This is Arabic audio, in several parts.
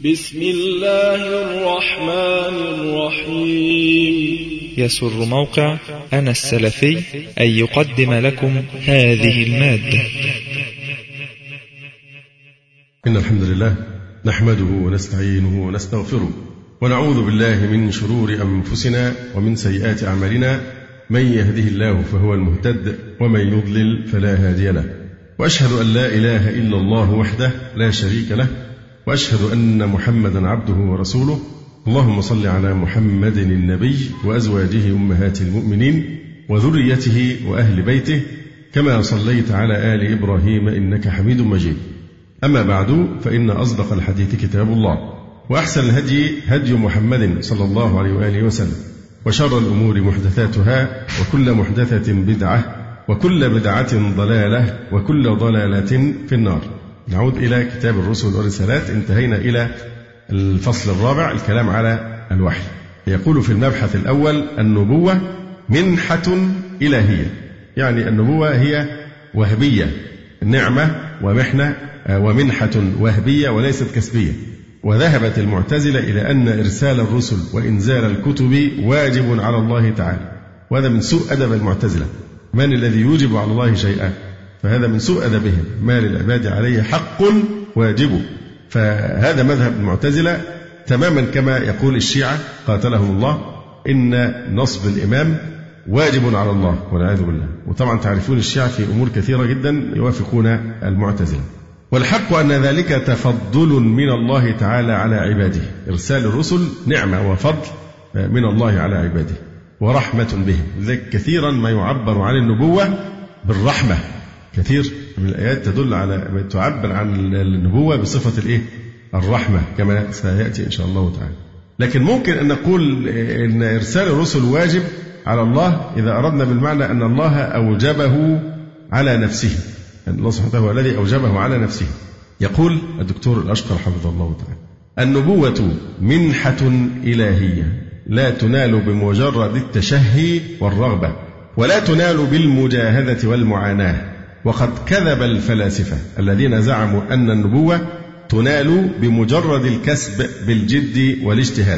بسم الله الرحمن الرحيم. يسر موقع أنا السلفي أن يقدم لكم هذه المادة. إن الحمد لله نحمده ونستعينه ونستغفره ونعوذ بالله من شرور أنفسنا ومن سيئات أعمالنا، من يهده الله فهو المهتد ومن يضلل فلا هادي له، وأشهد أن لا إله إلا الله وحده لا شريك له، وأشهد أن محمدا عبده ورسوله. اللهم صل على محمد النبي وأزواجه أمهات المؤمنين وذريته وأهل بيته كما صليت على آل إبراهيم إنك حميد مجيد. أما بعد، فإن أصدق الحديث كتاب الله، وأحسن الهدي هدي محمد صلى الله عليه وآله وسلم، وشر الأمور محدثاتها، وكل محدثة بدعة، وكل بدعة ضلالة، وكل ضلالة في النار. نعود إلى كتاب الرسل والرسالات. انتهينا إلى الفصل الرابع، الكلام على الوحي. يقول في المبحث الأول: النبوة منحة إلهية، يعني النبوة هي وهبية، نعمة ومحنة ومنحة وهبية وليست كسبية. وذهبت المعتزلة إلى أن إرسال الرسل وإنزال الكتب واجب على الله تعالى، وهذا من سوء أدب المعتزلة. من الذي يوجب على الله شيئا؟ فهذا من سوء أدبهم. ما للعباد عليه حق واجب. فهذا مذهب المعتزلة تماما كما يقول الشيعة قاتلهم الله إن نصب الإمام واجب على الله والعياذ بالله. وطبعا تعرفون الشيعة في أمور كثيرة جدا يوافقون المعتزلة. والحق أن ذلك تفضل من الله تعالى على عباده. إرسال الرسل نعمة وفضل من الله على عباده ورحمة بهم. لذلك كثيرا ما يعبر عن النبوة بالرحمة. كثير من الآيات تدل على تعبر عن النبوة بصفة الرحمة كما سيأتي إن شاء الله تعالى. لكن ممكن أن نقول إن إرسال الرسل واجب على الله إذا أردنا بالمعنى أن الله أوجبه على نفسه، أن الله سبحانه وتعالى هو الذي أوجبه على نفسه. يقول الدكتور الأشقر حفظه الله تعالى: النبوة منحة إلهية لا تنال بمجرد التشهي والرغبة، ولا تنال بالمجاهدة والمعاناة. وقد كذب الفلاسفة الذين زعموا أن النبوة تنال بمجرد الكسب بالجد والاجتهاد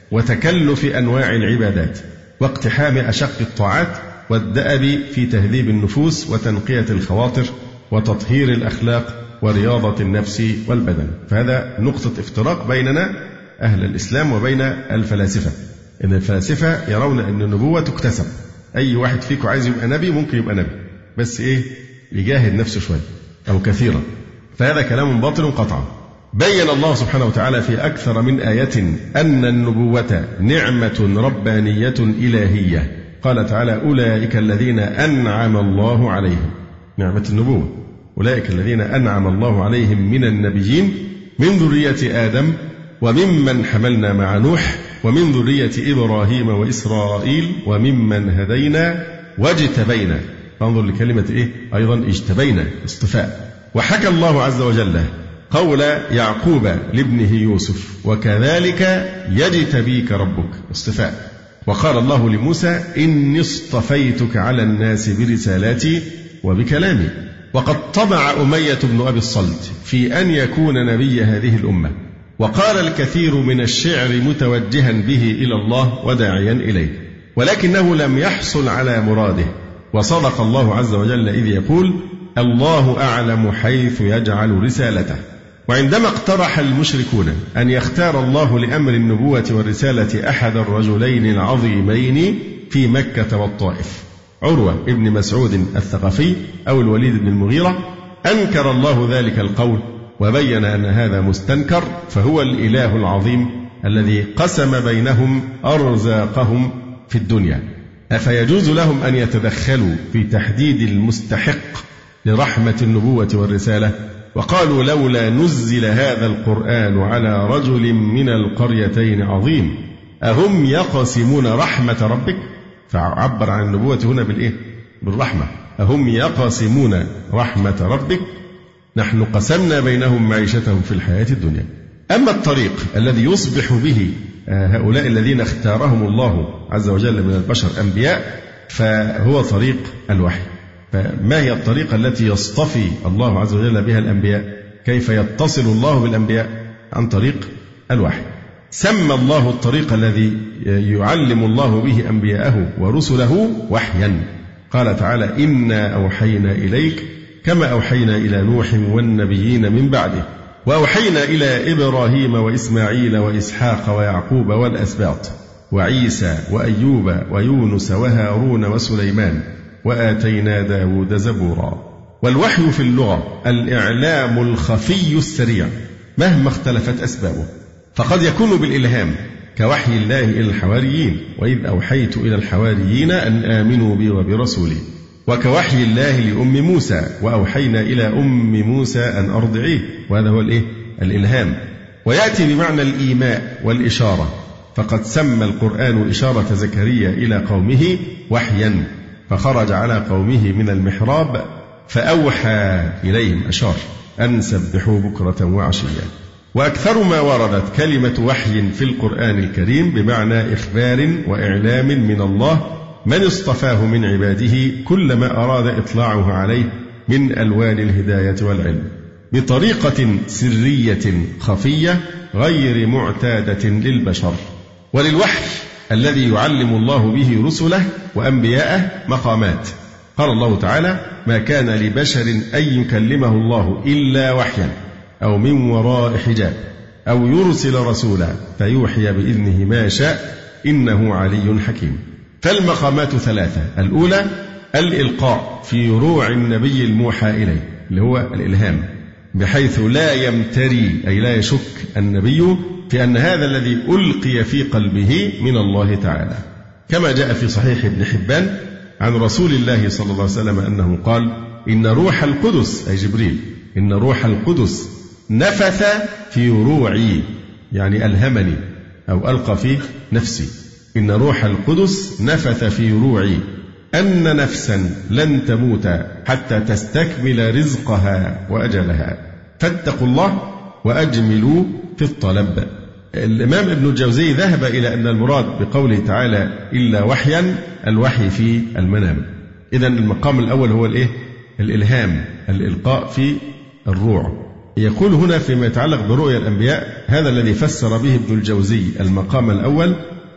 وتكلف أنواع العبادات واقتحام أشق الطاعات والدأب في تهذيب النفوس وتنقية الخواطر وتطهير الأخلاق ورياضة النفس والبدن. فهذا نقطة افتراق بيننا أهل الإسلام وبين الفلاسفة. إن الفلاسفة يرون أن النبوة تكتسب. أي واحد فيكم عايز يبقى نبي ممكن يبقى نبي، بس يجاهد نفسه شوية أو كثيرا. فهذا كلام باطل قطعا. بين الله سبحانه وتعالى في أكثر من آية أن النبوة نعمة ربانية إلهية. قال تعالى: أولئك الذين أنعم الله عليهم. نعمة النبوة، أولئك الذين أنعم الله عليهم من النبيين من ذرية آدم وممن حملنا مع نوح ومن ذرية إبراهيم وإسرائيل وممن هدينا واجتبينا. فانظر لكلمة أيضا اجتبينا، اصطفاء. وحكى الله عز وجل قول يعقوب لابنه يوسف: وكذلك يجتبيك ربك، اصطفاء. وقال الله لموسى: إني اصطفيتك على الناس برسالاتي وبكلامي. وقد طمع أمية بن أبي الصلت في أن يكون نبي هذه الأمة، وقال الكثير من الشعر متوجها به إلى الله وداعيا إليه، ولكنه لم يحصل على مراده. وصدق الله عز وجل إذ يقول: الله أعلم حيث يجعل رسالته. وعندما اقترح المشركون أن يختار الله لأمر النبوة والرسالة أحد الرجلين العظيمين في مكة والطائف، عروة ابن مسعود الثقفي أو الوليد بن المغيرة، أنكر الله ذلك القول وبين أن هذا مستنكر، فهو الإله العظيم الذي قسم بينهم أرزاقهم في الدنيا. أفيجوز لهم أن يتدخلوا في تحديد المستحق لرحمة النبوة والرسالة؟ وقالوا: لولا نزل هذا القرآن على رجل من القريتين عظيم أهم يقسمون رحمة ربك. فعبر عن النبوة هنا بالرحمة. أهم يقسمون رحمة ربك نحن قسمنا بينهم معيشتهم في الحياة الدنيا. أما الطريق الذي يصبح به هؤلاء الذين اختارهم الله عز وجل من البشر أنبياء فهو طريق الوحي. فما هي الطريقة التي يصطفي الله عز وجل بها الأنبياء؟ كيف يتصل الله بالأنبياء؟ عن طريق الوحي. سمى الله الطريق الذي يعلم الله به أنبياءه ورسله وحيا. قال تعالى: إنا أوحينا إليك كما أوحينا إلى نوح والنبيين من بعده وأوحينا إلى إبراهيم وإسماعيل وإسحاق ويعقوب والأسباط وعيسى وأيوب ويونس وهارون وسليمان وآتينا داود زبورا. والوحي في اللغة الإعلام الخفي السريع مهما اختلفت أسبابه، فقد يكون بالإلهام كوحي الله إلى الحواريين وإذ أوحيت إلى الحواريين أن آمنوا بي وبرسولي، وكوحي الله لأم موسى وأوحينا إلى أم موسى أن أرضعيه، وهذا هو الإلهام. ويأتي بمعنى الإيماء والإشارة، فقد سمى القرآن إشارة زكريا إلى قومه وحيا، فخرج على قومه من المحراب فأوحى إليهم، أشار أن سبحوا بكرة وعشيا. وأكثر ما وردت كلمة وحي في القرآن الكريم بمعنى إخبار وإعلام من الله من اصطفاه من عباده كل ما أراد إطلاعه عليه من ألوان الهداية والعلم بطريقة سرية خفية غير معتادة للبشر. وللوحي الذي يعلم الله به رسله وأنبياءه مقامات. قال الله تعالى: ما كان لبشر أن يكلمه الله إلا وحيا أو من وراء حجاب أو يرسل رسولا فيوحي بإذنه ما شاء إنه علي حكيم. فالمقامات ثلاثة: الأولى الإلقاء في روع النبي الموحى إليه اللي هو الإلهام، بحيث لا يمتري أي لا يشك النبي في أن هذا الذي ألقي في قلبه من الله تعالى، كما جاء في صحيح ابن حبان عن رسول الله صلى الله عليه وسلم أنه قال: إن روح القدس أي جبريل إن روح القدس نفث في روعي، يعني ألهمني أو ألقى في نفسي. إن روح القدس نفث في روعي أن نفسا لن تموت حتى تستكمل رزقها وأجلها فاتقوا الله وأجملوا في الطلب. الإمام ابن الجوزي ذهب إلى أن المراد بقوله تعالى إلا وحيا الوحي في المنام. إذن المقام الأول هو الإلهام، الإلقاء في الروع. يقول هنا فيما يتعلق برؤيا الأنبياء: هذا الذي فسر به ابن الجوزي المقام الأول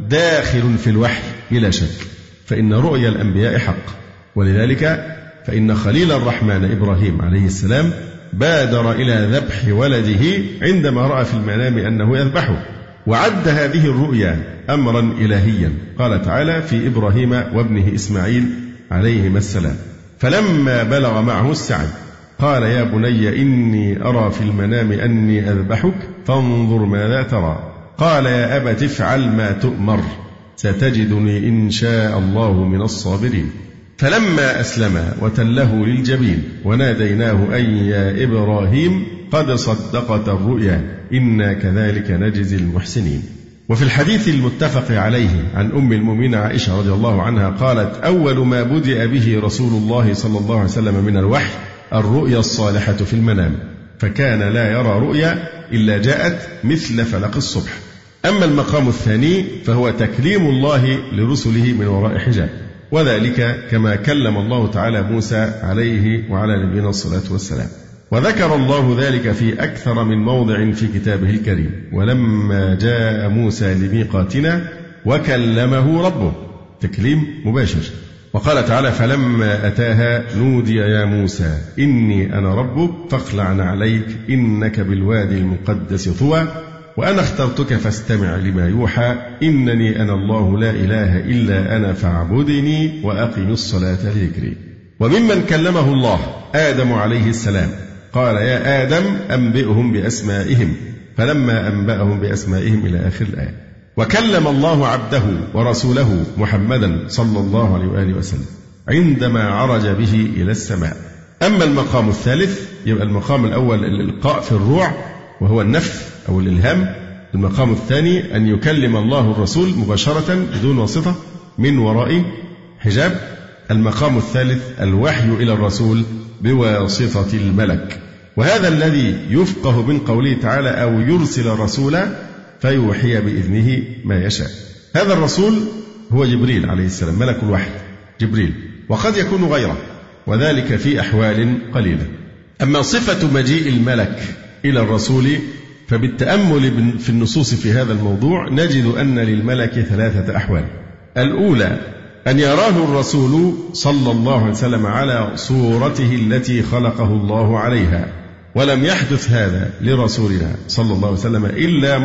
داخل في الوحي بلا شك، فإن رؤيا الأنبياء حق. ولذلك فإن خليل الرحمن إبراهيم عليه السلام بادر إلى ذبح ولده عندما رأى في المنام أنه يذبحه، وعد هذه الرؤيا أمرا إلهيا. قال تعالى في إبراهيم وابنه إسماعيل عليهما السلام: فلما بلغ معه السعي قال يا بني إني أرى في المنام أني أذبحك فانظر ماذا ترى. قال يا أبت افعل ما تؤمر ستجدني إن شاء الله من الصابرين. فلما أسلم وتله للجبين وناديناه أن يا إبراهيم قد صدقت الرؤيا إنا كذلك نجزي المحسنين. وفي الحديث المتفق عليه عن أم المؤمنين عائشة رضي الله عنها قالت: أول ما بدأ به رسول الله صلى الله عليه وسلم من الوحي الرؤيا الصالحة في المنام، فكان لا يرى رؤيا إلا جاءت مثل فلق الصبح. أما المقام الثاني فهو تكليم الله لرسله من وراء حجاب، وذلك كما كلم الله تعالى موسى عليه وعلى نبينا الصلاة والسلام. وذكر الله ذلك في أكثر من موضع في كتابه الكريم: ولما جاء موسى لميقاتنا وكلمه ربه، تكليم مباشر. وقال تعالى: فلما أتاها نودي يا موسى إني أنا ربك فاخلع عليك إنك بالوادي المقدس طوى وأنا اخترتك فاستمع لما يوحى إنني أنا الله لا إله إلا أنا فاعبدني وأقم الصلاة لذكري. وممن كلمه الله آدم عليه السلام قال يا آدم أنبئهم بأسمائهم فلما أنبأهم بأسمائهم إلى آخر الآية. وكلم الله عبده ورسوله محمدا صلى الله عليه وآله وسلم عندما عرج به إلى السماء. أما المقام الثالث يبقى المقام الأول الإلقاء في الروع وهو النفث أو الإلهام. المقام الثاني أن يكلم الله الرسول مباشرة بدون واسطة من وراء حجاب. المقام الثالث الوحي إلى الرسول بواسطة الملك، وهذا الذي يفقه من قوله تعالى أو يرسل رسولا فيوحي بإذنه ما يشاء. هذا الرسول هو جبريل عليه السلام، ملك الوحي جبريل، وقد يكون غيره، وذلك في أحوال قليلة. أما صفة مجيء الملك إلى الرسول فبالتأمل في النصوص في هذا الموضوع نجد أن للملك 3 أحوال. الأولى أن يراه الرسول صلى الله عليه وسلم على صورته التي خلقه الله عليها، ولم يحدث هذا لرسولنا صلى الله عليه وسلم إلا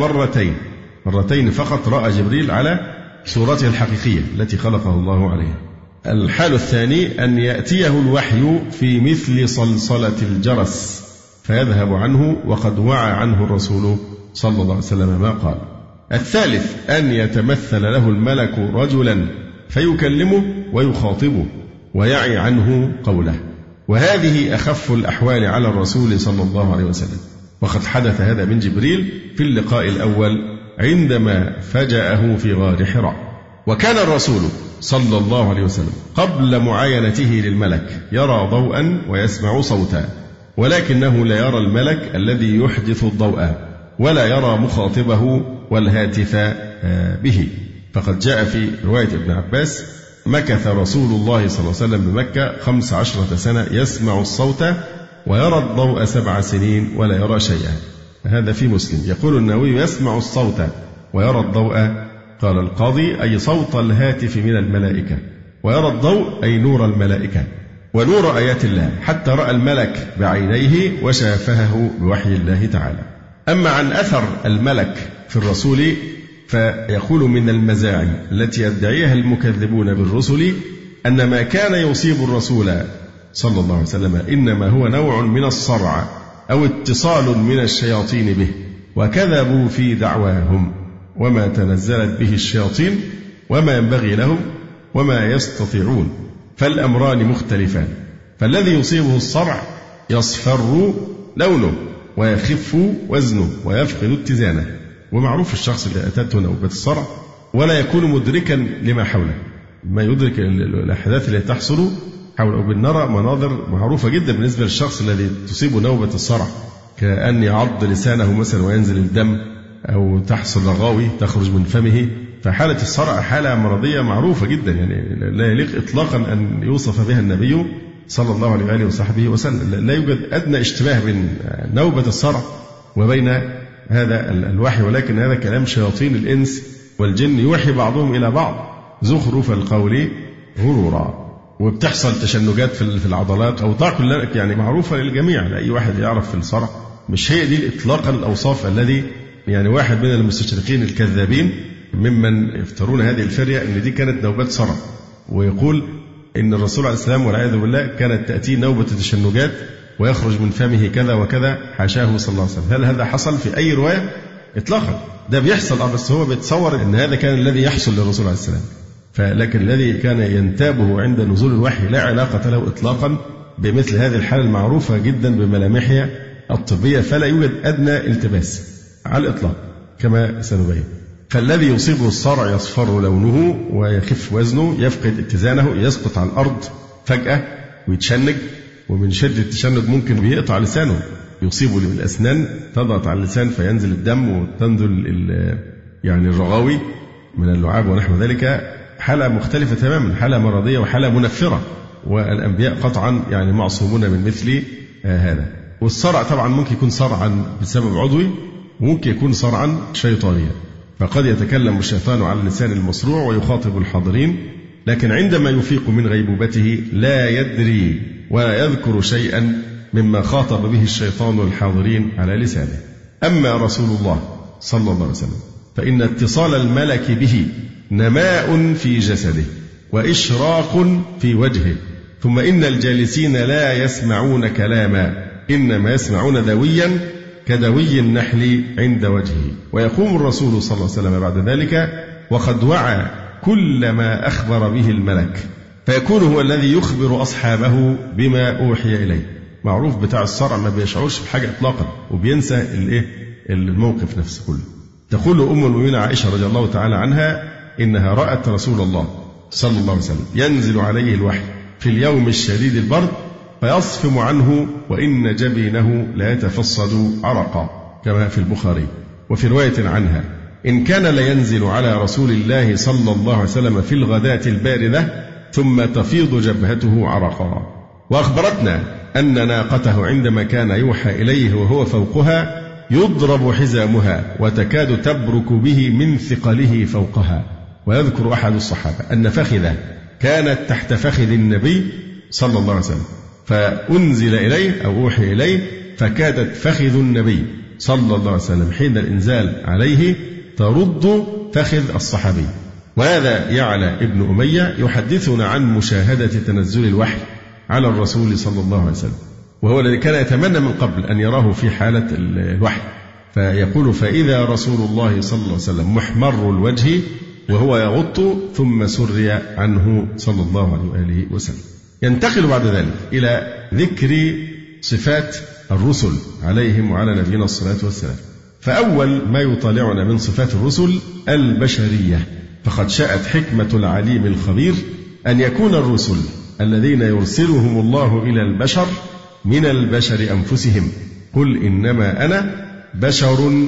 مرتين فقط رأى جبريل على صورته الحقيقية التي خلقه الله عليها. الحال الثاني أن يأتيه الوحي في مثل صلصلة الجرس فيذهب عنه وقد وعى عنه الرسول صلى الله عليه وسلم ما قال. الثالث أن يتمثل له الملك رجلا فيكلمه ويخاطبه ويعي عنه قوله، وهذه أخف الأحوال على الرسول صلى الله عليه وسلم. وقد حدث هذا من جبريل في اللقاء الأول عندما فجأه في غار حراء. وكان الرسول صلى الله عليه وسلم قبل معاينته للملك يرى ضوءا ويسمع صوتا، ولكنه لا يرى الملك الذي يحدث الضوء ولا يرى مخاطبه والهاتف به. فقد جاء في رواية ابن عباس: مكث رسول الله صلى الله عليه وسلم بمكة 15 سنة يسمع الصوت ويرى الضوء 7 سنين ولا يرى شيئا. هذا في مسلم. يقول النووي: يسمع الصوت ويرى الضوء، قال القاضي: أي صوت الهاتف من الملائكة، ويرى الضوء أي نور الملائكة ونور آيات الله، حتى رأى الملك بعينيه وشافهه بوحي الله تعالى. أما عن أثر الملك في الرسول فيقول: من المزاعم التي يدعيها المكذبون بالرسل أن ما كان يصيب الرسول صلى الله عليه وسلم إنما هو نوع من الصرع أو اتصال من الشياطين به، وكذبوا في دعواهم، وما تنزلت به الشياطين وما ينبغي لهم وما يستطيعون، فالأمران مختلفان. فالذي يصيبه الصرع يصفر لونه ويخف وزنه ويفقد اتزانه. ومعروف الشخص اللي أتته نوبة الصرع ولا يكون مدركا لما حوله، ما يدرك الأحداث التي تحصل حوله. وبنرى مناظر معروفة جدا بالنسبة للشخص الذي تصيبه نوبة الصرع، كأن يعض لسانه مثلا وينزل الدم، أو تحصل رغاوي تخرج من فمه. فحالة الصرع حالة مرضية معروفة جدا، يعني لا يليق إطلاقا أن يوصف بها النبي صلى الله عليه وآله وصحبه وسلم. لا يوجد أدنى اشتباه بين نوبة الصرع وبين هذا الوحي، ولكن هذا كلام شياطين الإنس والجن يوحي بعضهم إلى بعض زخرف القول غرورا. وبتحصل تشنجات في العضلات أو كلها يعني معروفة للجميع، لأي واحد يعرف في الصرع. مش هي دي إطلاقا الأوصاف الذي يعني واحد من المستشرقين الكذابين ممن يفترون هذه الفرية أن دي كانت نوبات صرع، ويقول إن الرسول عليه السلام والعياذ بالله كانت تأتي نوبة تشنجات ويخرج من فمه كذا وكذا، حاشاه صلى الله عليه وسلم. هل هذا حصل في أي رواية؟ إطلاقا. ده بيحصل بس هو بيتصور أن هذا كان الذي يحصل للرسول عليه السلام. لكن الذي كان ينتابه عند نزول الوحي لا علاقة له إطلاقا بمثل هذه الحالة المعروفة جدا بملامحها الطبية، فلا يوجد أدنى التباس على الإطلاق كما سنبين. فالذي يصيبه الصرع يصفر لونه ويخف وزنه، يفقد اتزانه، يسقط على الأرض فجأة ويتشنج، ومن شدة التشنج ممكن بيقطع لسانه، يصيبه بالأسنان تضغط على اللسان فينزل الدم وتنزل يعني الرغاوي من اللعاب ونحو ذلك. حالة مختلفة تماما، حالة مرضية وحالة منفرة، والأنبياء قطعا يعني معصومون من مثل هذا. والصرع طبعا ممكن يكون صرعا بسبب عضوي، وممكن يكون صرعا شيطانيا، فقد يتكلم الشيطان على لسان المصروع ويخاطب الحاضرين، لكن عندما يفيق من غيبوبته لا يدري ولا يذكر شيئا مما خاطب به الشيطان الحاضرين على لسانه. أما رسول الله صلى الله عليه وسلم فإن اتصال الملك به نماء في جسده وإشراق في وجهه، ثم إن الجالسين لا يسمعون كلاما، إنما يسمعون دويا كدوي النحل عند وجهه. ويقوم الرسول صلى الله عليه وسلم بعد ذلك وقد وعى كل ما أخبر به الملك، فيكون هو الذي يخبر أصحابه بما أوحي إليه. معروف بتاع الصرع ما بيشعرش بحاجة إطلاقا وبينسى الموقف نفسه كله. تقول أم المؤمنين عائشة رضي الله تعالى عنها إنها رأت رسول الله صلى الله عليه وسلم ينزل عليه الوحي في اليوم الشديد البرد فيصفم عنه وإن جبينه لا يتفصد عرقا، كما في البخاري. وفي رواية عنها إن كان لينزل على رسول الله صلى الله عليه وسلم في الغداة الباردة ثم تفيض جبهته عرقا. وأخبرتنا أن ناقته عندما كان يوحى إليه وهو فوقها يضرب حزامها وتكاد تبرك به من ثقله فوقها. ويذكر أحد الصحابة أن فخذه كانت تحت فخذ النبي صلى الله عليه وسلم، فأنزل إليه أو أوحي إليه فكادت فخذ النبي صلى الله عليه وسلم حين الإنزال عليه ترد فخذ الصحابي. وهذا يعلى ابن أمية يحدثنا عن مشاهدة تنزل الوحي على الرسول صلى الله عليه وسلم، وهو الذي كان يتمنى من قبل أن يراه في حالة الوحي، فيقول: فإذا رسول الله صلى الله عليه وسلم محمر الوجه وهو يغط، ثم سري عنه صلى الله عليه وآله وسلم. ينتقل بعد ذلك إلى ذكر صفات الرسل عليهم وعلى نبينا الصلاة والسلام. فأول ما يطالعنا من صفات الرسل البشرية، فقد شاءت حكمة العليم الخبير أن يكون الرسل الذين يرسلهم الله إلى البشر من البشر أنفسهم. قل إنما أنا بشر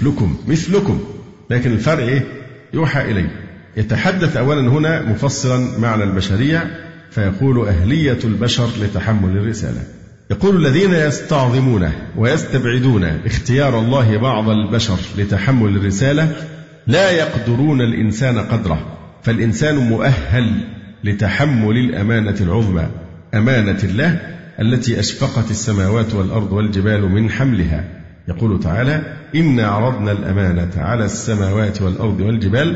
مثلكم. لكن الفرق إيه؟ يوحى إليه. يتحدث أولا هنا مفسرا معنى البشرية، فيقول: أهلية البشر لتحمل الرسالة. يقول: الذين يستعظمون ويستبعدون اختيار الله بعض البشر لتحمل الرسالة لا يقدرون الإنسان قدره، فالإنسان مؤهل لتحمل الأمانة العظمى، أمانة الله التي أشفقت السماوات والأرض والجبال من حملها. يقول تعالى: إنا عرضنا الأمانة على السماوات والأرض والجبال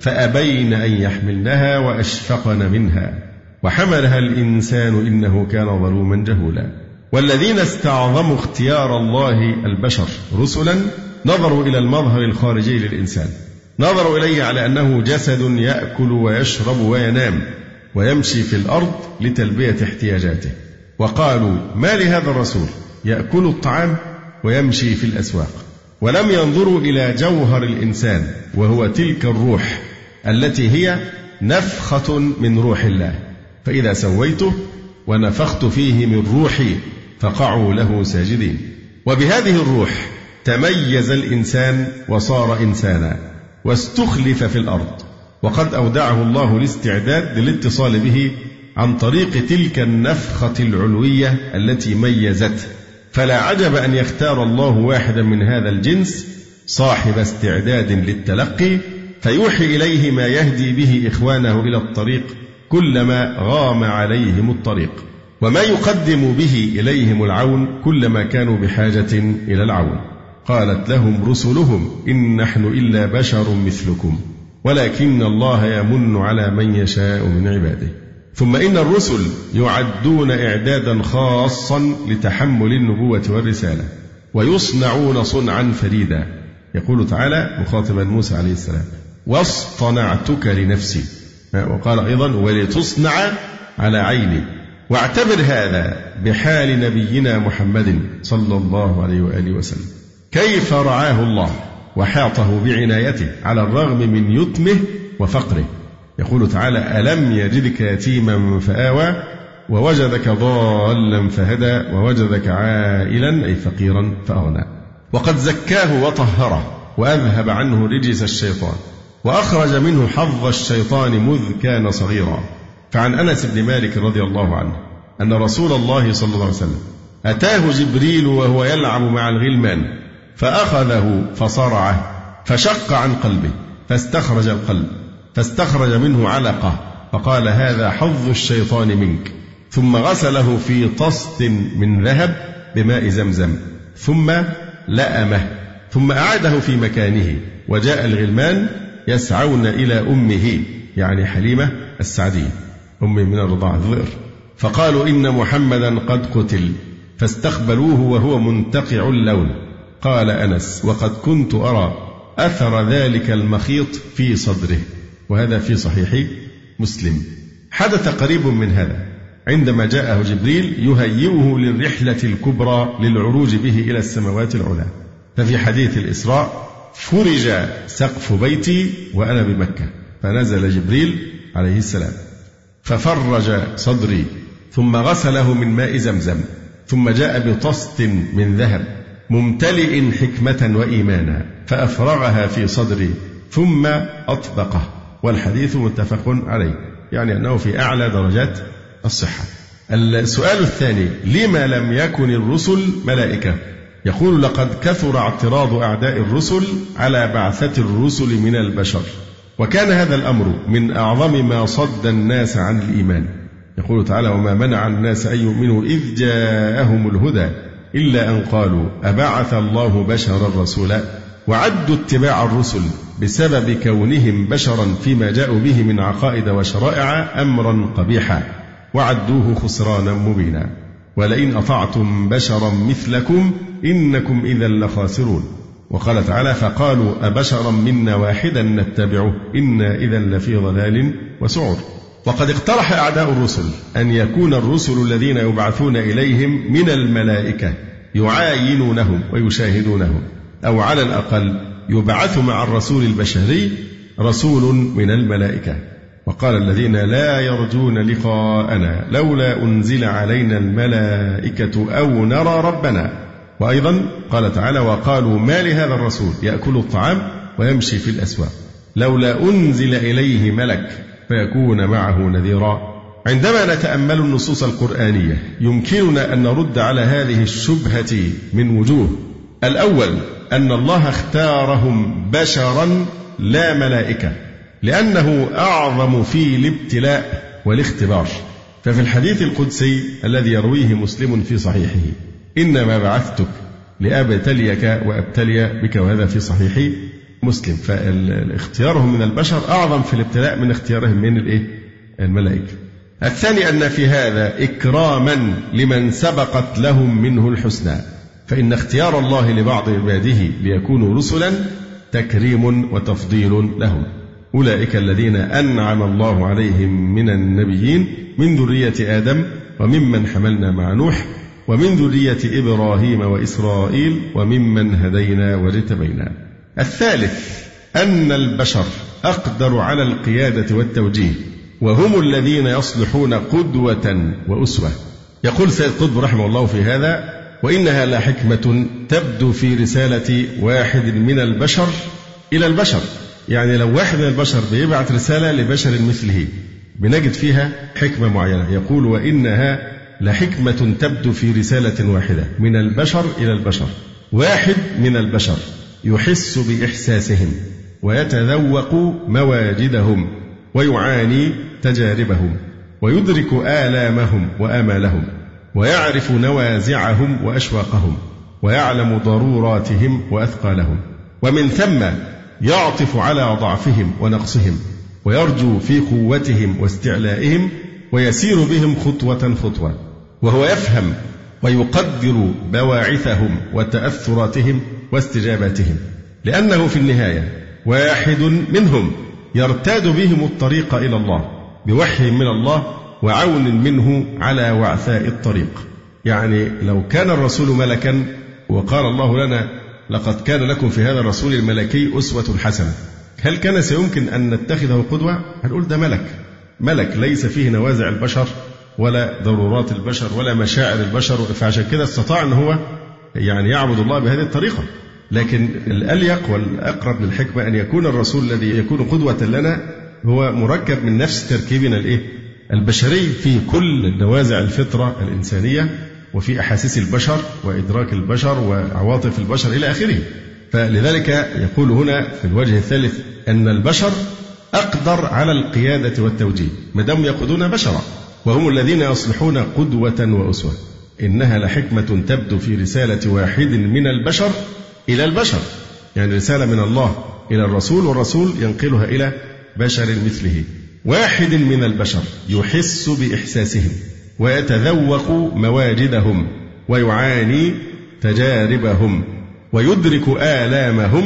فأبين أن يحملنها وأشفقن منها وحملها الإنسان إنه كان ظلوما جهولا. والذين استعظموا اختيار الله البشر رسلا نظروا إلى المظهر الخارجي للإنسان، نظروا إليه على أنه جسد يأكل ويشرب وينام ويمشي في الأرض لتلبية احتياجاته، وقالوا: ما لهذا الرسول يأكل الطعام ويمشي في الأسواق. ولم ينظروا إلى جوهر الإنسان، وهو تلك الروح التي هي نفخة من روح الله، فإذا سويته ونفخت فيه من روحي فقعوا له ساجدين. وبهذه الروح تميز الإنسان وصار إنسانا واستخلف في الأرض، وقد أودعه الله الاستعداد للاتصال به عن طريق تلك النفخة العلوية التي ميزته. فلا عجب أن يختار الله واحدا من هذا الجنس صاحب استعداد للتلقي، فيوحي إليه ما يهدي به إخوانه إلى الطريق كلما غام عليهم الطريق، وما يقدم به إليهم العون كلما كانوا بحاجة إلى العون. قالت لهم رسلهم: إن نحن إلا بشر مثلكم ولكن الله يمن على من يشاء من عباده. ثم إن الرسل يعدون إعدادا خاصا لتحمل النبوة والرسالة، ويصنعون صنعا فريدا. يقول تعالى مخاطبا موسى عليه السلام: واصطنعتك لنفسي، وقال أيضا: ولتصنع على عيني. واعتبر هذا بحال نبينا محمد صلى الله عليه وآله وسلم، كيف رعاه الله وحاطه بعنايته على الرغم من يتمه وفقره. يقول تعالى: ألم يجدك يتيما فآوى ووجدك ضالا فهدى ووجدك عائلا أي فقيرا فأغنى. وقد زكاه وطهره وأذهب عنه رجس الشيطان وأخرج منه حظ الشيطان مذ كان صغيرا. فعن أنس بن مالك رضي الله عنه أن رسول الله صلى الله عليه وسلم أتاه جبريل وهو يلعب مع الغلمان فأخذه فصرعه فشق عن قلبه فاستخرج القلب فاستخرج منه علقة فقال: هذا حظ الشيطان منك. ثم غسله في طست من ذهب بماء زمزم ثم لأمه ثم أعاده في مكانه. وجاء الغلمان يسعون إلى أمه يعني حليمة السعدية أم من الرضاعة الذئر، فقالوا: إن محمدا قد قتل، فاستقبلوه وهو منتقع اللون. قال أنس: وقد كنت أرى أثر ذلك المخيط في صدره. وهذا في صحيح مسلم. حدث قريب من هذا عندما جاءه جبريل يهيئه للرحلة الكبرى للعروج به إلى السماوات العلى. ففي حديث الإسراء: فرج سقف بيتي وأنا بمكة، فنزل جبريل عليه السلام ففرج صدري ثم غسله من ماء زمزم ثم جاء بطست من ذهب ممتلئ حكمة وإيمانا فأفرغها في صدري ثم أطبقه. والحديث متفق عليه، يعني أنه في أعلى درجات الصحة. السؤال الثاني: لما لم يكن الرسل ملائكة؟ يقول: لقد كثر اعتراض أعداء الرسل على بعثة الرسل من البشر، وكان هذا الأمر من أعظم ما صد الناس عن الإيمان. يقول تعالى: وما منع الناس أن يؤمنوا إذ جاءهم الهدى إلا أن قالوا أبعث الله بشرا رسولا. وعدوا اتباع الرسل بسبب كونهم بشرا فيما جاءوا به من عقائد وشرائع أمرا قبيحا، وعدوه خسرانا مبينا. ولئن أطعتم بشرا مثلكم إنكم إذا لخاسرون. وقال تعالى: فقالوا أبشرا منا واحدا نتبعه إنا إذا لفي ضلال وسعر. وقد اقترح أعداء الرسل أن يكون الرسل الذين يبعثون إليهم من الملائكة يعاينونهم ويشاهدونهم، أو على الأقل يبعث مع الرسول البشري رسول من الملائكة. وقال الذين لا يرجون لقاءنا لولا أنزل علينا الملائكة أو نرى ربنا. وأيضا قال تعالى: وقالوا ما لهذا الرسول يأكل الطعام ويمشي في الأسواق لولا أنزل إليه ملك فيكون معه نذيرا. عندما نتأمل النصوص القرآنية يمكننا أن نرد على هذه الشبهة من وجوه. الأول أن الله اختارهم بشرا لا ملائكة، لأنه أعظم في الابتلاء والاختبار. ففي الحديث القدسي الذي يرويه مسلم في صحيحه: إنما بعثتك لأبتليك وأبتلي بك، وهذا في صحيح مسلم. فاختيارهم من البشر أعظم في الابتلاء من اختيارهم من الملائكة. الثاني أن في هذا إكراما لمن سبقت لهم منه الحسنى، فإن اختيار الله لبعض عباده ليكونوا رسلا تكريم وتفضيل لهم. أولئك الذين أنعم الله عليهم من النبيين من ذرية آدم وممن حملنا مع نوح ومن ذرية إبراهيم وإسرائيل وممن هدينا واجتبينا. الثالث أن البشر أقدر على القيادة والتوجيه، وهم الذين يصلحون قدوة وأسوة. يقول سيد قطب رحمه الله في هذا: وإنها لحكمة تبدو في رسالة واحد من البشر إلى البشر. يعني لو واحد من البشر بيبعث رسالة لبشر مثله بنجد فيها حكمة معينة. يقول: وإنها لحكمة تبدو في رسالة واحدة من البشر إلى البشر. واحد من البشر يحس بإحساسهم ويتذوق مواجدهم ويعاني تجاربهم ويدرك آلامهم وآمالهم ويعرف نوازعهم وأشواقهم ويعلم ضروراتهم وأثقالهم، ومن ثم يعطف على ضعفهم ونقصهم ويرجو في قوتهم واستعلائهم ويسير بهم خطوة خطوة، وهو يفهم ويقدر بواعثهم وتأثراتهم واستجاباتهم، لأنه في النهاية واحد منهم يرتاد بهم الطريق إلى الله بوحي من الله وعون منه على وعثاء الطريق. يعني لو كان الرسول ملكا وقال الله لنا: لقد كان لكم في هذا الرسول الملكي أسوة حسنة، هل كان سيمكن أن نتخذه قدوة؟ هنقول ده ملك ليس فيه نوازع البشر ولا ضرورات البشر ولا مشاعر البشر، فعشان كده استطاع أن هو يعبد الله بهذه الطريقة. لكن الأليق والأقرب للحكمة أن يكون الرسول الذي يكون قدوة لنا هو مركب من نفس تركيبنا البشري في كل نوازع الفطرة الإنسانية وفي أحاسيس البشر وإدراك البشر وعواطف البشر إلى آخره. فلذلك يقول هنا في الوجه الثالث أن البشر أقدر على القيادة والتوجيه ما دام يقودون بشرا، وهم الذين يصلحون قدوة وأسوة. إنها لحكمة تبدو في رسالة واحد من البشر إلى البشر، يعني رسالة من الله إلى الرسول والرسول ينقلها إلى بشر مثله. واحد من البشر يحس بإحساسهم ويتذوق مواجدهم ويعاني تجاربهم ويدرك آلامهم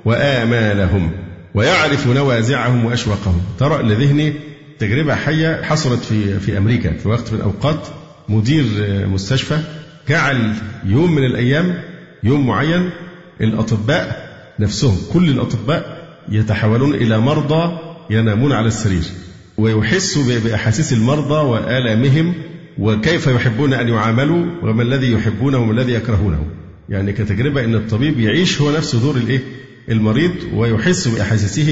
وآمالهم ويعرف نوازعهم وأشواقهم. ترى لذهني تجربة حية حصلت في أمريكا في وقت من الأوقات. مدير مستشفى جعل يوم من الأيام، يوم معين، الأطباء نفسهم كل الأطباء يتحولون إلى مرضى ينامون على السرير ويحسوا بأحاسيس المرضى وآلامهم وكيف يحبون أن يعاملوا وما الذي يحبونه وما الذي يكرهونه. يعني كتجربة أن الطبيب يعيش هو نفسه دور المريض ويحس بأحاسيسه،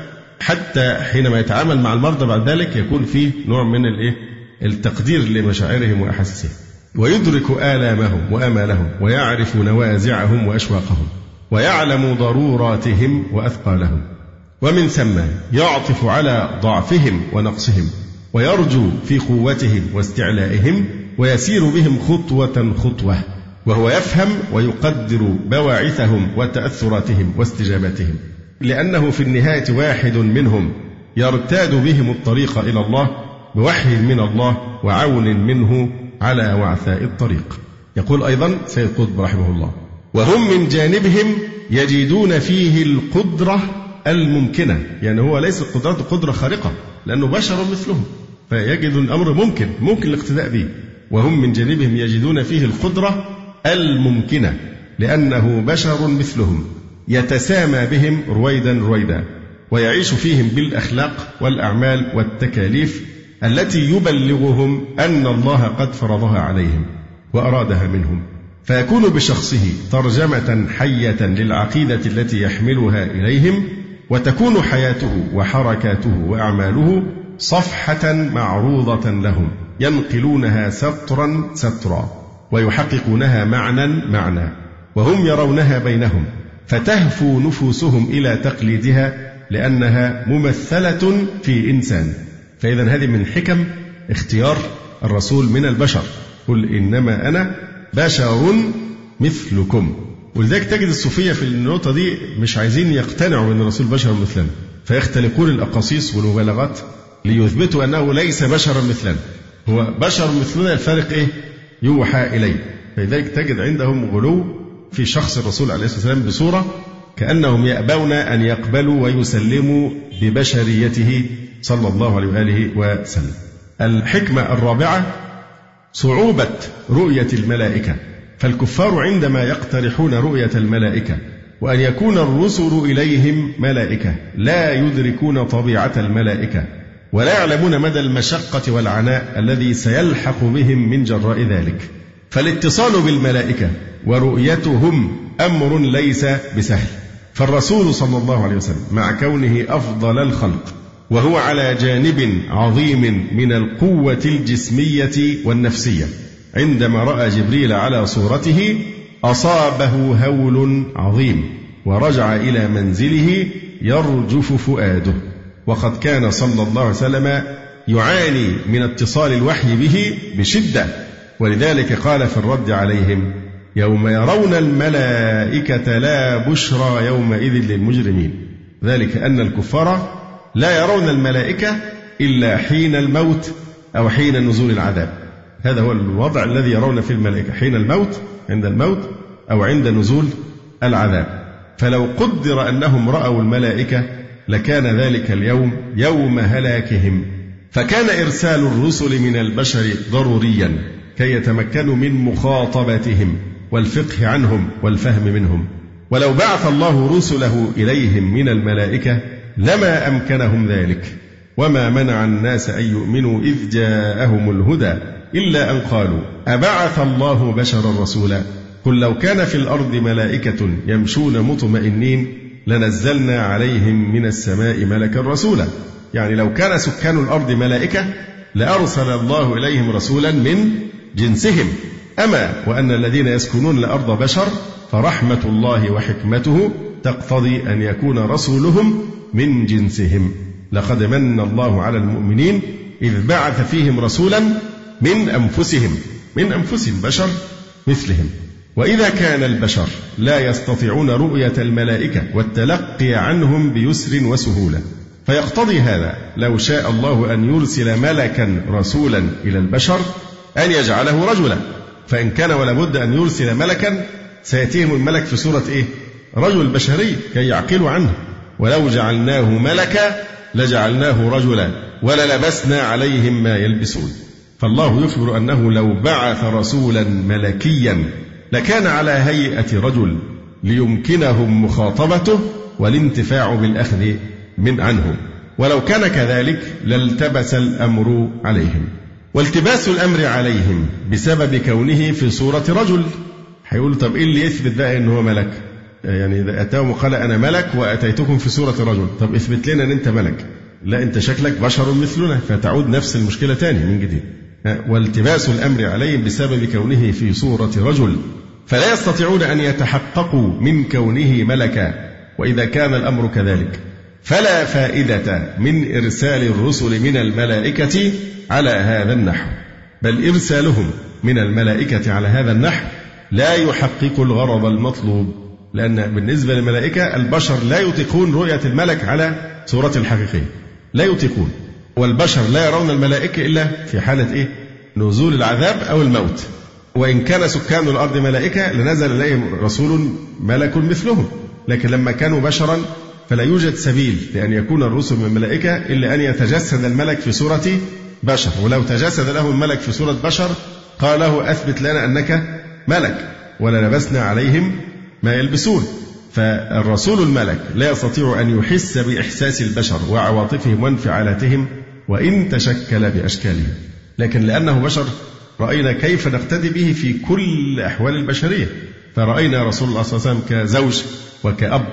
وحتى حينما يتعامل مع المرضى بعد ذلك يكون فيه نوع من التقدير لمشاعرهم وأحاسيسهم. ويدرك آلامهم وأمالهم، ويعرف نوازعهم وأشواقهم، ويعلم ضروراتهم وأثقالهم، ومن ثم يعطف على ضعفهم ونقصهم، ويرجو في قوتهم واستعلائهم، ويسير بهم خطوة خطوة، وهو يفهم ويقدر بواعثهم وتأثراتهم واستجاباتهم، لأنه في النهاية واحد منهم يرتاد بهم الطريق إلى الله بوحي من الله وعون منه على وعثاء الطريق. يقول أيضا سيد قطب رحمه الله: وهم من جانبهم يجدون فيه القدرة الممكنة، يعني هو ليس قدرته قدرة خارقة لأنه بشر مثلهم، فيجد الأمر ممكن الاقتداء به. وهم من جانبهم يجدون فيه القدرة الممكنة لأنه بشر مثلهم، يتسامى بهم رويدا، ويعيش فيهم بالأخلاق والأعمال والتكاليف التي يبلغهم أن الله قد فرضها عليهم وأرادها منهم، فيكون بشخصه ترجمة حية للعقيدة التي يحملها إليهم، وتكون حياته وحركاته وأعماله صفحة معروضة لهم ينقلونها سطرا ويحققونها معنى، وهم يرونها بينهم، فتهفو نفوسهم إلى تقليدها لأنها ممثلة في إنسان. فإذا هذه من حكم اختيار الرسول من البشر: قل إنما أنا بشر مثلكم. ولذلك تجد الصوفية في النقطة دي مش عايزين يقتنعوا أن الرسول بشر مثلنا، فيختلقون الأقاصيص والمبالغات ليثبتوا أنه ليس بشرا مثلنا، هو بشر مثلنا، الفارق إيه؟ يوحى إليه. فلذلك تجد عندهم غلو في شخص الرسول عليه الصلاة والسلام بصورة كأنهم يأبون أن يقبلوا ويسلموا ببشريته صلى الله عليه وآله وسلم. الحكمة الرابعة صعوبة رؤية الملائكة، فالكفار عندما يقترحون رؤية الملائكة وأن يكون الرسل إليهم ملائكة لا يدركون طبيعة الملائكة، ولا يعلمون مدى المشقة والعناء الذي سيلحق بهم من جراء ذلك. فالاتصال بالملائكة ورؤيتهم أمر ليس بسهل، فالرسول صلى الله عليه وسلم مع كونه أفضل الخلق وهو على جانب عظيم من القوة الجسمية والنفسية، عندما رأى جبريل على صورته أصابه هول عظيم ورجع إلى منزله يرجف فؤاده، وقد كان صلى الله عليه وسلم يعاني من اتصال الوحي به بشدة، ولذلك قال في الرد عليهم: يوم يرون الملائكة لا بشرى يومئذ للمجرمين، ذلك أن الكفار لا يرون الملائكة إلا حين الموت أو حين نزول العذاب. هذا هو الوضع الذي يرون في الملائكة، حين الموت، عند الموت، أو عند نزول العذاب. فلو قدر أنهم رأوا الملائكة لكان ذلك اليوم يوم هلاكهم، فكان إرسال الرسل من البشر ضروريا كي يتمكنوا من مخاطبتهم والفقه عنهم والفهم منهم. ولو بعث الله رسله إليهم من الملائكة لما أمكنهم ذلك، وما منع الناس أن يؤمنوا إذ جاءهم الهدى إلا أن قالوا أبعث الله بشرا رسولا. قل لو كان في الأرض ملائكة يمشون مطمئنين لنزلنا عليهم من السماء ملكا رسولا. يعني لو كان سكان الأرض ملائكة لأرسل الله إليهم رسولا من جنسهم. أما وأن الذين يسكنون الأرض بشر فرحمة الله وحكمته تقتضي أن يكون رسولهم من جنسهم. لقد من الله على المؤمنين إذ بعث فيهم رسولا من أنفسهم بشر مثلهم. وإذا كان البشر لا يستطيعون رؤية الملائكة والتلقي عنهم بيسر وسهولة، فيقتضي هذا لو شاء الله أن يرسل ملكا رسولا إلى البشر أن يجعله رجلا، فإن كان ولا بد أن يرسل ملكا سيأتيهم الملك في صورة إيه؟ رجل بشري كي يعقلوا عنه. ولو جعلناه ملكا لجعلناه رجلا وللبسنا عليهم ما يلبسون. فالله يخبر أنه لو بعث رسولا ملكيا لكان على هيئة رجل ليمكنهم مخاطبته والانتفاع بالأخذ من عنه، ولو كان كذلك لالتبس الأمر عليهم. والتباس الأمر عليهم بسبب كونه في صورة رجل. هيقول طب إيه اللي يثبت بقى إنه هو ملك؟ يعني إذا أتاهم وقال أنا ملك وأتيتكم في صورة رجل، طب اثبت لنا أن أنت ملك. لا، أنت شكلك بشر مثلنا، فتعود نفس المشكلة تاني من جديد. والتباس الأمر عليهم بسبب كونه في صورة رجل، فلا يستطيعون أن يتحققوا من كونه ملكا. وإذا كان الأمر كذلك فلا فائدة من إرسال الرسل من الملائكة على هذا النحو، بل إرسالهم من الملائكة على هذا النحو لا يحقق الغرض المطلوب، لأن بالنسبة للملائكة البشر لا يطيقون رؤية الملك على صورته الحقيقية، لا يطيقون، والبشر لا يرون الملائكة إلا في حالة نزول العذاب أو الموت. وإن كان سكان الأرض ملائكة لنزل إليهم رسول ملك مثلهم، لكن لما كانوا بشرا فلا يوجد سبيل لأن يكون الرسل من الملائكة إلا أن يتجسد الملك في صورة بشر، ولو تجسد له الملك في صورة بشر قال له أثبت لنا أنك ملك وللبسنا عليهم ما يلبسون. فالرسول الملك لا يستطيع أن يحس بإحساس البشر وعواطفهم وانفعالاتهم وإن تشكل بأشكالهم، لكن لأنه بشر رأينا كيف نقتدي به في كل أحوال البشرية، فرأينا رسول الله صلى الله عليه وسلم كزوج وكأب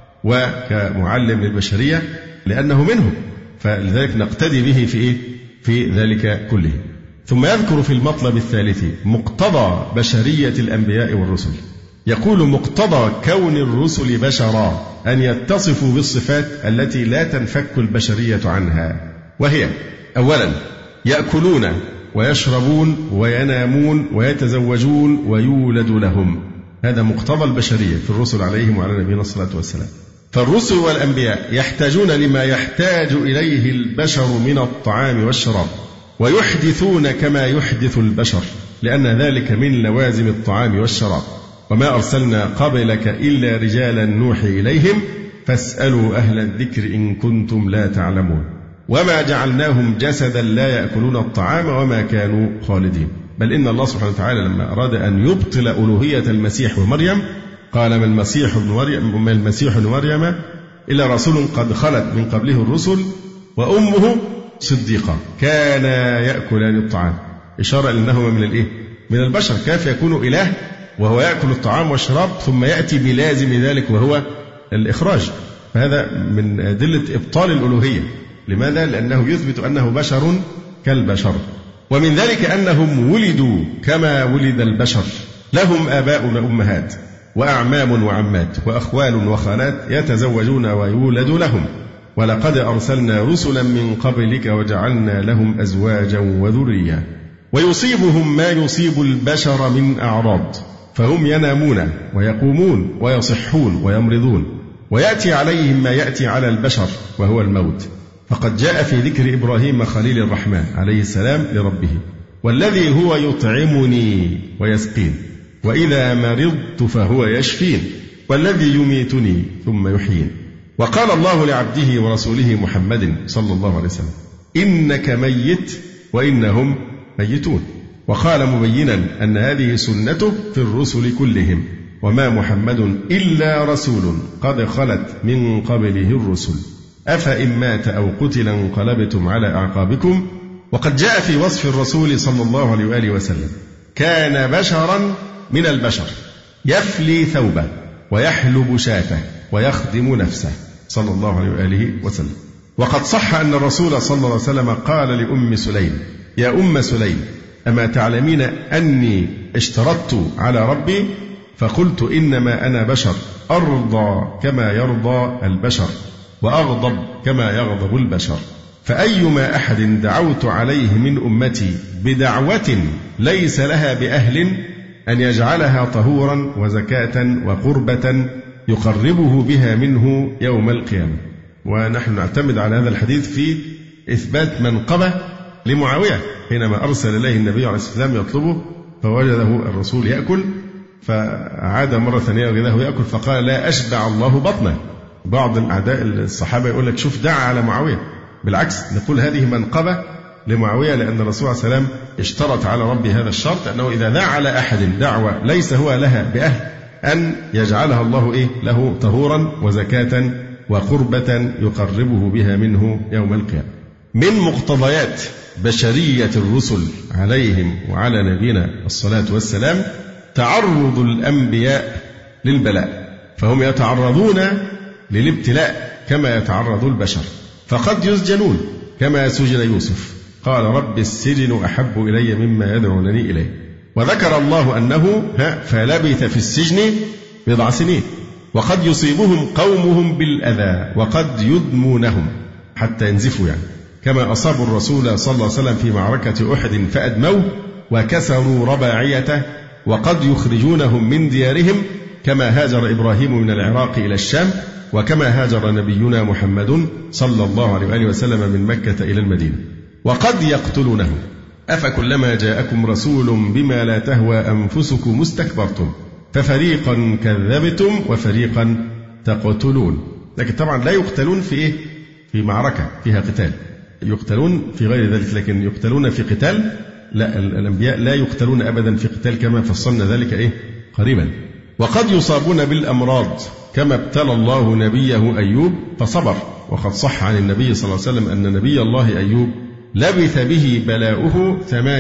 وكمعلم للبشرية لأنه منهم، فلذلك نقتدي به في ذلك كله. ثم يذكر في المطلب الثالث مقتضى بشرية الأنبياء والرسل. يقول مقتضى كون الرسل بشرا أن يتصفوا بالصفات التي لا تنفك البشرية عنها، وهي أولا يأكلون ويشربون وينامون ويتزوجون ويولد لهم، هذا مقتضى البشرية في الرسل عليهم وعلى نبينا الصلاة والسلام. فالرسل والأنبياء يحتاجون لما يحتاج إليه البشر من الطعام والشراب، ويحدثون كما يحدث البشر، لأن ذلك من لوازم الطعام والشراب. وما أرسلنا قبلك إلا رجالا نوحي إليهم فاسألوا أهل الذكر إن كنتم لا تعلمون. وما جعلناهم جسدا لا يأكلون الطعام وما كانوا خالدين. بل إن الله سبحانه وتعالى لما أراد أن يبطل ألوهية المسيح ومريم قال ما المسيح ابن مريم إلا رسول قد خلت من قبله الرسل وأمه صديقة كانا يأكلان الطعام، إشارة إنهما من البشر. كيف يكون إله وهو يأكل الطعام والشراب ثم يأتي بلازم ذلك وهو الإخراج؟ فهذا من أدلة إبطال الألوهية. لماذا؟ لأنه يثبت أنه بشر كالبشر. ومن ذلك أنهم ولدوا كما ولد البشر، لهم آباء وأمهات وأعمام وعمات وأخوال وخالات يتزوجون ويولد لهم. ولقد أرسلنا رسلا من قبلك وجعلنا لهم أزواجا وذرية. ويصيبهم ما يصيب البشر من أعراض، فهم ينامون ويقومون ويصحون ويمرضون، ويأتي عليهم ما يأتي على البشر وهو الموت. فقد جاء في ذكر إبراهيم خليل الرحمن عليه السلام لربه والذي هو يطعمني ويسقين وإذا مرضت فهو يشفين والذي يميتني ثم يحيين. وقال الله لعبده ورسوله محمد صلى الله عليه وسلم إنك ميت وإنهم ميتون. وقال مبينا أن هذه سنته في الرسل كلهم وما محمد إلا رسول قد خلت من قبله الرسل أفإن مات أو قتل انقلبتم على أعقابكم. وقد جاء في وصف الرسول صلى الله عليه وآله وسلم كان بشرا من البشر يفلي ثوبه ويحلب شاته ويخدم نفسه صلى الله عليه وآله وسلم. وقد صح أن الرسول صلى الله عليه وسلم قال لأم سليم يا أم سليم أما تعلمين أني اشترطت على ربي فقلت إنما أنا بشر أرضى كما يرضى البشر وأغضب كما يغضب البشر، فأيما أحد دعوت عليه من أمتي بدعوة ليس لها بأهل أن يجعلها طهورا وزكاة وقربة يقربه بها منه يوم القيامة. ونحن نعتمد على هذا الحديث في إثبات منقبة لمعاوية حينما أرسل إليه النبي عليه الصلاة والسلام يطلبه فوجده الرسول يأكل فعاد مرة ثانية وجده يأكل فقال لا أشبع الله بطنه. بعض الأعداء الصحابة يقول لك شوف دعا على معاوية، بالعكس نقول هذه منقبة لمعاوية لأن الرسول عليه السلام اشترط على ربي هذا الشرط أنه إذا دعا على أحد دعوة ليس هو لها بأهل أن يجعلها الله له طهورا وزكاة وقربة يقربه بها منه يوم القيامة. من مقتضيات بشرية الرسل عليهم وعلى نبينا الصلاة والسلام تعرض الأنبياء للبلاء، فهم يتعرضون للابتلاء كما يتعرض البشر، فقد يسجنون كما سجن يوسف، قال رب السجن أحب إلي مما يدعونني إليه. وذكر الله أنه فلبث في السجن 10 سنين، وقد يصيبهم قومهم بالأذى وقد يدمونهم حتى ينزفوا كما أصابوا الرسول صلى الله عليه وسلم في معركة أحد فأدموه وكسروا رباعيته، وقد يخرجونهم من ديارهم كما هاجر إبراهيم من العراق إلى الشام، وكما هاجر نبينا محمد صلى الله عليه وآله وسلم من مكة إلى المدينة. وقد يقتلونهم أفكلما جاءكم رسول بما لا تهوى أنفسكم استكبرتم ففريقا كذبتم وفريقا تقتلون. لكن طبعا لا يقتلون في في معركة فيها قتال، يقتلون في غير ذلك، لكن يقتلون في قتال لا، الأنبياء لا يقتلون أبدا في قتال كما فصلنا ذلك قريبا. وقد يصابون بالأمراض كما ابتلى الله نبيه أيوب فصبر، وقد صح عن النبي صلى الله عليه وسلم أن نبي الله أيوب لبث به بلاؤه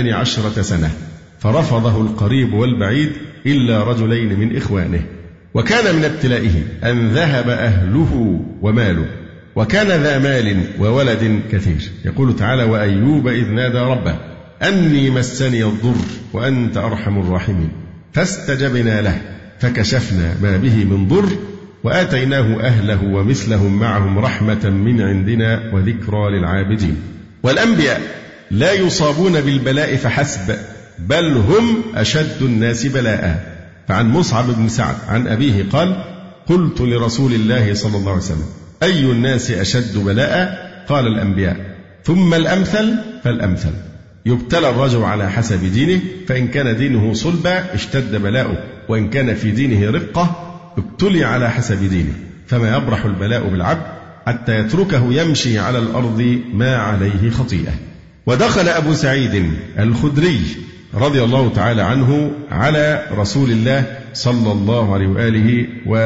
18 سنة فرفضه القريب والبعيد إلا رجلين من إخوانه. وكان من ابتلائه أن ذهب أهله وماله، وكان ذا مال وولد كثير. يقول تعالى وأيوب إذ نادى ربه أني مسني الضر وأنت أرحم الراحمين فاستجبنا له فكشفنا ما به من ضر وآتيناه أهله ومثلهم معهم رحمة من عندنا وذكرى للعابدين. والأنبياء لا يصابون بالبلاء فحسب، بل هم أشد الناس بلاء. فعن مصعب بن سعد عن أبيه قال قلت لرسول الله صلى الله عليه وسلم أي الناس أشد بلاء؟ قال الأنبياء ثم الأمثل فالأمثل. يبتلى الرجل على حسب دينه، فإن كان دينه صلبا اشتد بلاؤه، وإن كان في دينه رقة ابتلي على حسب دينه. فما يبرح البلاء بالعبد حتى يتركه يمشي على الأرض ما عليه خطيئة. ودخل أبو سعيد الخدري رضي الله تعالى عنه على رسول الله صلى الله عليه وآله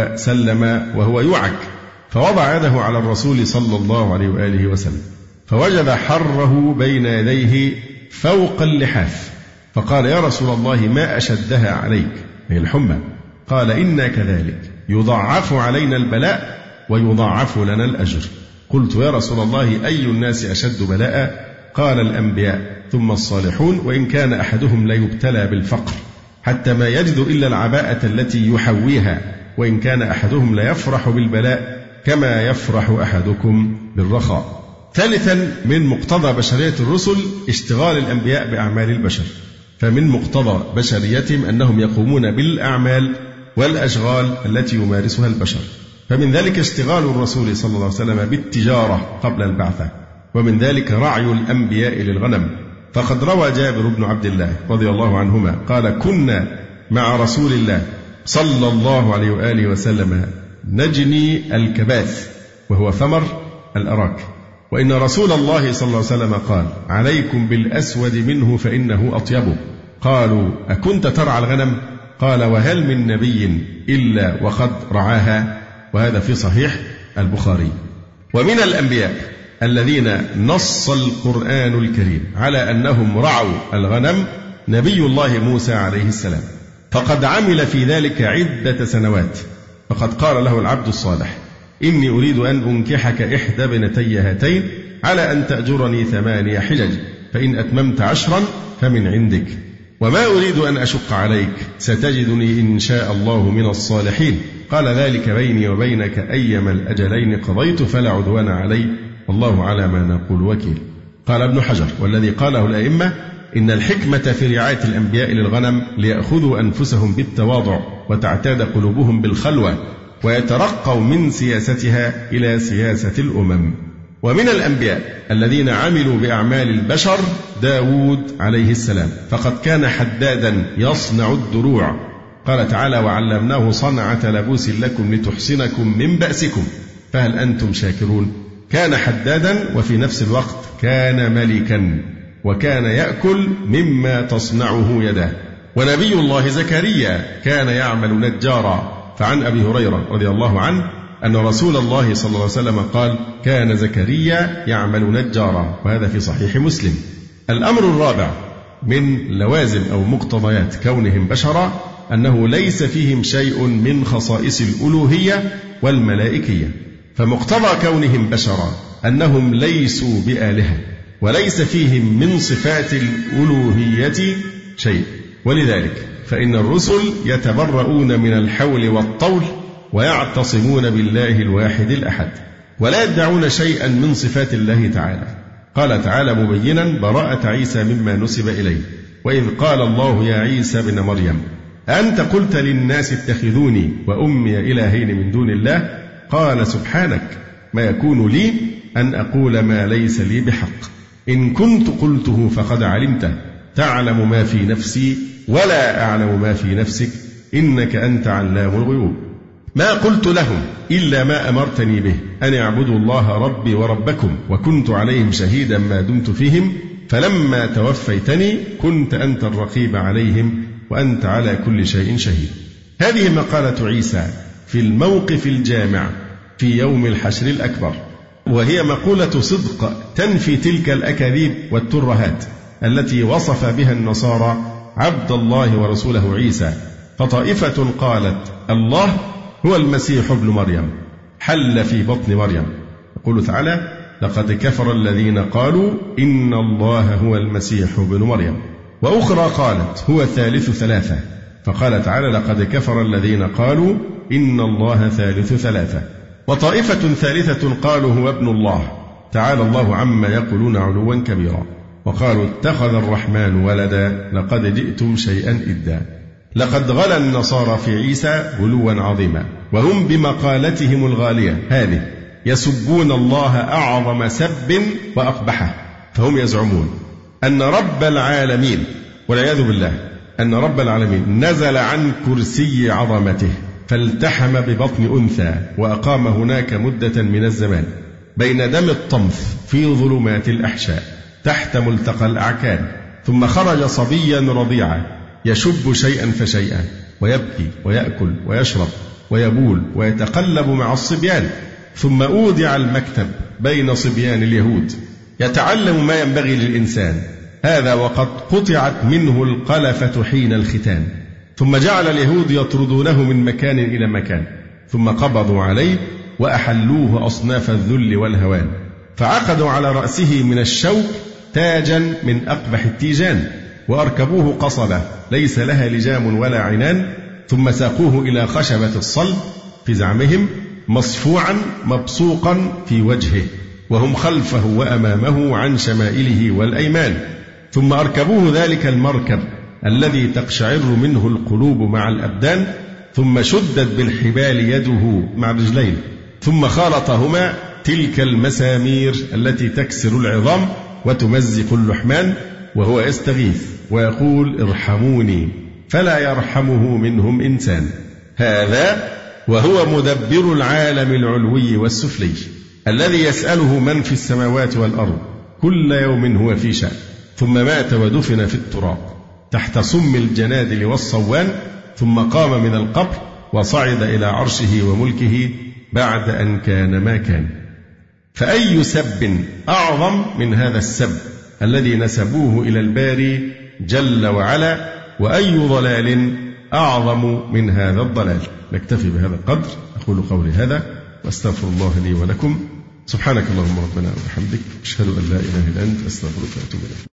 وسلم وهو يوعك، فوضع يده على الرسول صلى الله عليه وآله وسلم فوجد حره بين يديه فوق اللحاف، فقال يا رسول الله ما أشدها عليك؟ هي الحمى. قال إنا كذلك يضاعف علينا البلاء ويضاعف لنا الأجر. قلت يا رسول الله أي الناس أشد بلاء؟ قال الأنبياء ثم الصالحون، وإن كان أحدهم ليبتلى بالفقر حتى ما يجد إلا العباءة التي يحويها، وإن كان أحدهم ليفرح بالبلاء كما يفرح أحدكم بالرخاء. ثالثا من مقتضى بشرية الرسل اشتغال الأنبياء بأعمال البشر، فمن مقتضى بشريتهم أنهم يقومون بالأعمال والأشغال التي يمارسها البشر. فمن ذلك اشتغال الرسول صلى الله عليه وسلم بالتجارة قبل البعثة، ومن ذلك رعي الأنبياء للغنم. فقد روى جابر بن عبد الله رضي الله عنهما قال كنا مع رسول الله صلى الله عليه وآله وسلم نجني الكباث وهو ثمر الأراك، وإن رسول الله صلى الله عليه وسلم قال عليكم بالأسود منه فإنه أطيبه. قالوا أكنت ترعى الغنم؟ قال وهل من نبي إلا وقد رعاها؟ وهذا في صحيح البخاري. ومن الأنبياء الذين نص القرآن الكريم على أنهم رعوا الغنم نبي الله موسى عليه السلام، فقد عمل في ذلك عدة سنوات. فقد قال له العبد الصالح إني أريد أن أنكحك إحدى ابنتي هاتين على أن تأجرني 8 حجج، فإن أتممت 10 فمن عندك، وما أريد أن أشق عليك، ستجدني إن شاء الله من الصالحين. قال ذلك بيني وبينك أيما الأجلين قضيت فلا عدوان علي والله على ما نقول وكيل. قال ابن حجر والذي قاله الأئمة إن الحكمة في رعاية الأنبياء للغنم ليأخذوا أنفسهم بالتواضع وتعتاد قلوبهم بالخلوة ويترقوا من سياستها إلى سياسة الأمم. ومن الأنبياء الذين عملوا بأعمال البشر داود عليه السلام، فقد كان حدادا يصنع الدروع. قال تعالى وعلمناه صنعة لبوس لكم لتحصنكم من بأسكم فهل أنتم شاكرون. كان حدادا وفي نفس الوقت كان ملكا، وكان يأكل مما تصنعه يداه. ونبي الله زكريا كان يعمل نجارا، فعن أبي هريرة رضي الله عنه أن رسول الله صلى الله عليه وسلم قال كان زكريا يعمل نجارا، وهذا في صحيح مسلم. الأمر الرابع من لوازم أو مقتضيات كونهم بشرا أنه ليس فيهم شيء من خصائص الألوهية والملائكية، فمقتضى كونهم بشرا أنهم ليسوا بآلهة وليس فيهم من صفات الألوهية شيء. ولذلك فإن الرسل يتبرؤون من الحول والطول ويعتصمون بالله الواحد الأحد، ولا يدعون شيئا من صفات الله تعالى. قال تعالى مبينا براءة عيسى مما نسب إليه: وإذ قال الله يا عيسى ابن مريم أنت قلت للناس اتخذوني وأمي إلهين من دون الله قال سبحانك ما يكون لي أن أقول ما ليس لي بحق، إن كنت قلته فقد علمته تعلم ما في نفسي ولا أعلم ما في نفسك إنك أنت علام الغيوب. ما قلت لهم إلا ما أمرتني به أن اعبدوا الله ربي وربكم وكنت عليهم شهيدا ما دمت فيهم فلما توفيتني كنت أنت الرقيب عليهم وأنت على كل شيء شهيد. هذه مقالة عيسى في الموقف الجامع في يوم الحشر الأكبر، وهي مقولة صدق تنفي تلك الأكاذيب والترهات التي وصف بها النصارى عبد الله ورسوله عيسى. فطائفة قالت الله هو المسيح ابن مريم حل في بطن مريم، يقول تعالى لقد كفر الذين قالوا إن الله هو المسيح ابن مريم. وأخرى قالت هو ثالث ثلاثة، فقال تعالى لقد كفر الذين قالوا إن الله ثالث ثلاثة. وطائفة ثالثة قالوا هو ابن الله تعالى الله عما يقولون علوا كبيرا، وقالوا اتخذ الرحمن ولدا لقد جئتم شيئا إدا. لقد غلا النصارى في عيسى غلوا عظيما، وهم بمقالتهم الغالية هذه يسبون الله أعظم سب وأقبحه. فهم يزعمون أن رب العالمين والعياذ بالله أن رب العالمين نزل عن كرسي عظمته فالتحم ببطن أنثى وأقام هناك مدة من الزمان بين دم الطمث في ظلمات الأحشاء تحت ملتقى الأعكان، ثم خرج صبيا رضيعا يشب شيئا فشيئا ويبكي ويأكل ويشرب ويبول ويتقلب مع الصبيان، ثم أودع المكتب بين صبيان اليهود يتعلم ما ينبغي للإنسان، هذا وقد قطعت منه القلفة حين الختان، ثم جعل اليهود يطردونه من مكان إلى مكان، ثم قبضوا عليه وأحلوه أصناف الذل والهوان، فعقدوا على رأسه من الشوك تاجا من أقبح التيجان، وأركبوه قصبة ليس لها لجام ولا عنان، ثم ساقوه إلى خشبة الصلب في زعمهم مصفوعا مبصوقا في وجهه، وهم خلفه وأمامه عن شمائله والأيمان، ثم أركبوه ذلك المركب الذي تقشعر منه القلوب مع الأبدان، ثم شدت بالحبال يده مع الرجلين، ثم خالطهما تلك المسامير التي تكسر العظام وتمزق اللحمان، وهو يستغيث ويقول ارحموني فلا يرحمه منهم إنسان. هذا وهو مدبر العالم العلوي والسفلي الذي يسأله من في السماوات والأرض كل يوم هو في شأن، ثم مات ودفن في التراب تحت صم الجنادل والصوان، ثم قام من القبر وصعد إلى عرشه وملكه بعد أن كان ما كان. فأي سب أعظم من هذا السب الذي نسبوه إلى الباري جل وعلا، وأي ضلال أعظم من هذا الضلال. نكتفي بهذا القدر، أقول قولي هذا وأستغفر الله لي ولكم. سبحانك اللهم ربنا وبحمدك أشهد أن لا إله إلا أنت أستغفرك وأتوب إليك.